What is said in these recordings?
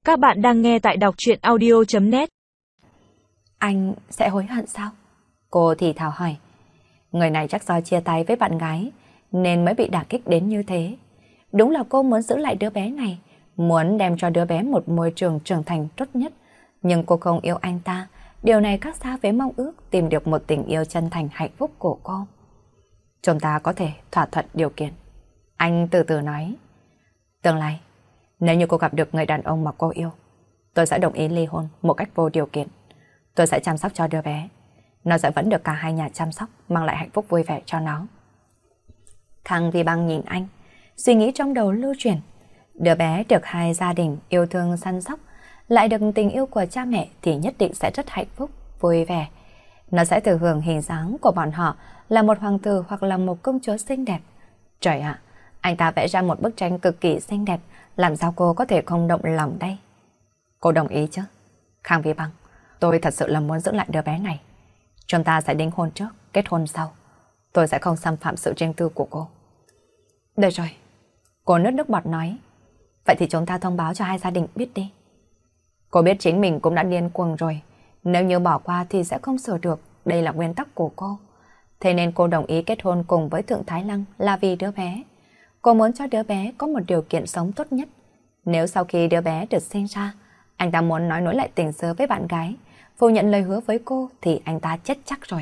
Các bạn đang nghe tại đọc truyện audio.net. Anh sẽ hối hận sao? Cô thì thào hỏi. Người này chắc do chia tay với bạn gái nên mới bị đả kích đến như thế. Đúng là cô muốn giữ lại đứa bé này, muốn đem cho đứa bé một môi trường trưởng thành tốt nhất. Nhưng cô không yêu anh ta. Điều này khác xa với mong ước tìm được một tình yêu chân thành hạnh phúc của cô. Chúng ta có thể thỏa thuận điều kiện. Anh từ từ nói. Tương lai, nếu như cô gặp được người đàn ông mà cô yêu, tôi sẽ đồng ý ly hôn một cách vô điều kiện. Tôi sẽ chăm sóc cho đứa bé. Nó sẽ vẫn được cả hai nhà chăm sóc, mang lại hạnh phúc vui vẻ cho nó. Khang Vi Băng nhìn anh, suy nghĩ trong đầu lưu chuyển. Đứa bé được hai gia đình yêu thương săn sóc, lại được tình yêu của cha mẹ thì nhất định sẽ rất hạnh phúc, vui vẻ. Nó sẽ thừa hưởng hình dáng của bọn họ là một hoàng tử hoặc là một công chúa xinh đẹp. Trời ạ, anh ta vẽ ra một bức tranh cực kỳ xinh đẹp, làm sao cô có thể không động lòng đây? Cô đồng ý chứ? Khang Vi Băng, tôi thật sự là muốn giữ lại đứa bé này. Chúng ta sẽ đính hôn trước, kết hôn sau. Tôi sẽ không xâm phạm sự riêng tư của cô. Được rồi. Cô nuốt nước bọt nói. Vậy thì chúng ta thông báo cho hai gia đình biết đi. Cô biết chính mình cũng đã điên cuồng rồi. Nếu như bỏ qua thì sẽ không sửa được. Đây là nguyên tắc của cô. Thế nên cô đồng ý kết hôn cùng với Thượng Thái Lăng là vì đứa bé. Cô muốn cho đứa bé có một điều kiện sống tốt nhất. Nếu sau khi đứa bé được sinh ra, anh ta muốn nói nối lại tình xưa với bạn gái, phủ nhận lời hứa với cô thì anh ta chết chắc rồi.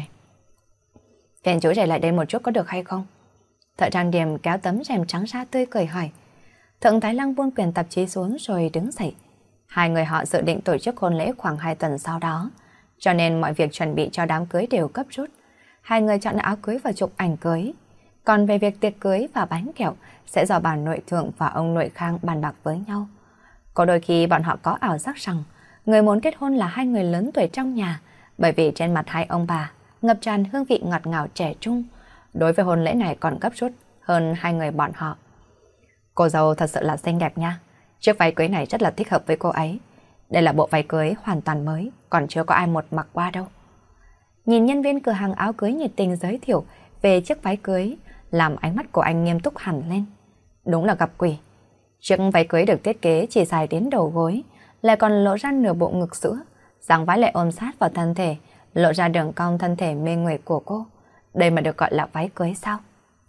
Phiền chú rể lại đây một chút có được hay không? Thợ trang điểm kéo tấm rèm trắng ra tươi cười hỏi. Thượng Thái Lăng buông quyển tạp chí xuống rồi đứng dậy. Hai người họ dự định tổ chức hôn lễ khoảng 2 tuần sau đó, cho nên mọi việc chuẩn bị cho đám cưới đều gấp rút. Hai người chọn áo cưới và chụp ảnh cưới. Còn về việc tiệc cưới và bánh kẹo sẽ do bà nội Thượng và ông nội Khang bàn bạc với nhau. Có đôi khi bọn họ có ảo giác rằng người muốn kết hôn là hai người lớn tuổi trong nhà, bởi vì trên mặt hai ông bà ngập tràn hương vị ngọt ngào trẻ trung. Đối với hôn lễ này còn gấp rút hơn hai người bọn họ. Cô dâu thật sự là xinh đẹp nha. Chiếc váy cưới này rất là thích hợp với cô ấy. Đây là bộ váy cưới hoàn toàn mới, còn chưa có ai một mặc qua đâu. Nhìn nhân viên cửa hàng áo cưới nhiệt tình giới thiệu về chiếc váy cưới, làm ánh mắt của anh nghiêm túc hẳn lên. Đúng là gặp quỷ. Chiếc váy cưới được thiết kế chỉ dài đến đầu gối, lại còn lộ ra nửa bộ ngực sữa, dáng váy lại ôm sát vào thân thể, lộ ra đường cong thân thể mê người của cô. Đây mà được gọi là váy cưới sao?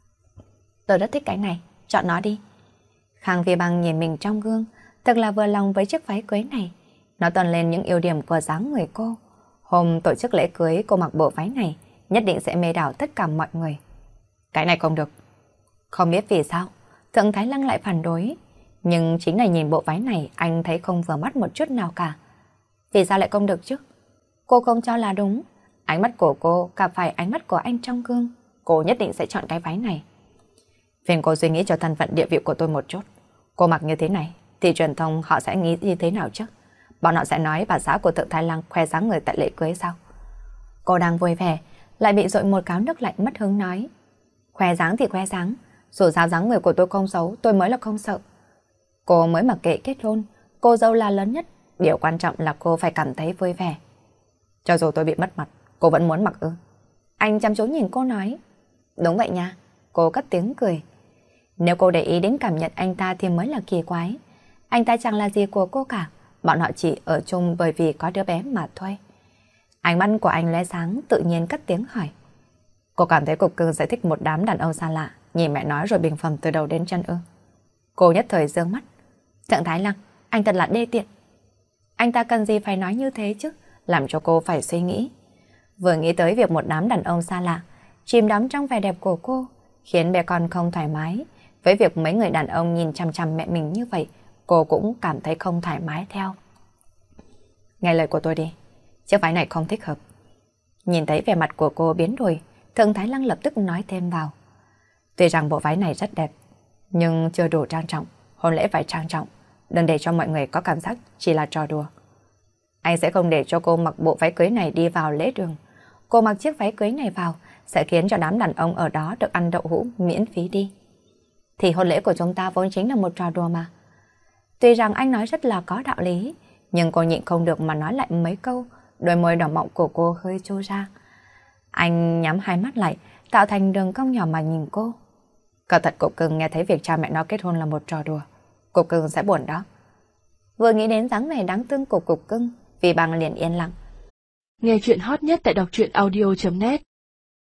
Tôi rất thích cái này, chọn nó đi. Khang Vi Băng nhìn mình trong gương, thật là vừa lòng với chiếc váy cưới này. Nó toàn lên những ưu điểm của dáng người cô. Hôm tổ chức lễ cưới cô mặc bộ váy này, nhất định sẽ mê đảo tất cả mọi người. Cái này không được. Không biết vì sao, Thượng Thái Lăng lại phản đối. Nhưng chính là nhìn bộ váy này anh thấy không vừa mắt một chút nào cả. Vì sao lại không được chứ? Cô không cho là đúng. Ánh mắt của cô gặp phải ánh mắt của anh trong gương. Cô nhất định sẽ chọn cái váy này. Phiền cô suy nghĩ cho thân phận địa vị của tôi một chút. Cô mặc như thế này thì truyền thông họ sẽ nghĩ như thế nào chứ? Bọn họ sẽ nói bà xã của Thượng Thái Lăng khoe dáng người tại lễ cưới sao? Cô đang vui vẻ, lại bị dội một cáo nước lạnh mất hứng nói. Khoe dáng thì khoe dáng, dù sao dáng người của tôi không xấu, tôi mới là không sợ. Cô mới mặc kệ kết hôn, cô dâu là lớn nhất, điều quan trọng là cô phải cảm thấy vui vẻ. Cho dù tôi bị mất mặt, cô vẫn muốn mặc ư? Anh chăm chú nhìn cô nói. Đúng vậy nha, cô cất tiếng cười. Nếu cô để ý đến cảm nhận anh ta thì mới là kỳ quái. Anh ta chẳng là gì của cô cả, bọn họ chỉ ở chung bởi vì có đứa bé mà thôi. Ánh mắt của anh lóe sáng, tự nhiên cất tiếng hỏi. Cô cảm thấy Cục Cưng sẽ thích một đám đàn ông xa lạ, nhìn mẹ nói rồi bình phẩm từ đầu đến chân ư? Cô nhất thời giương mắt. Thượng Thái Lăng, anh thật là đê tiện. Anh ta cần gì phải nói như thế chứ, làm cho cô phải suy nghĩ. Vừa nghĩ tới việc một đám đàn ông xa lạ chìm đắm trong vẻ đẹp của cô, khiến bé con không thoải mái. Với việc mấy người đàn ông nhìn chằm chằm mẹ mình như vậy, cô cũng cảm thấy không thoải mái theo. Nghe lời của tôi đi, chiếc váy này không thích hợp. Nhìn thấy vẻ mặt của cô biến đổi, Thượng Thái Lăng lập tức nói thêm vào. Tuy rằng bộ váy này rất đẹp, nhưng chưa đủ trang trọng, hôn lễ phải trang trọng, đừng để cho mọi người có cảm giác chỉ là trò đùa. Anh sẽ không để cho cô mặc bộ váy cưới này đi vào lễ đường. Cô mặc chiếc váy cưới này vào sẽ khiến cho đám đàn ông ở đó được ăn đậu hũ miễn phí đi. Thì hôn lễ của chúng ta vốn chính là một trò đùa mà. Tuy rằng anh nói rất là có đạo lý, nhưng cô nhịn không được mà nói lại mấy câu, đôi môi đỏ mọng của cô hơi trô ra. Anh nhắm hai mắt lại, tạo thành đường cong nhỏ mà nhìn cô. Cẩn thận Cục Cưng nghe thấy việc cha mẹ nó kết hôn là một trò đùa. Cục Cưng sẽ buồn đó. Vừa nghĩ đến dáng vẻ đáng thương của cục cưng, Vì Bằng liền yên lặng. Nghe chuyện hot nhất tại đọc truyện audio.net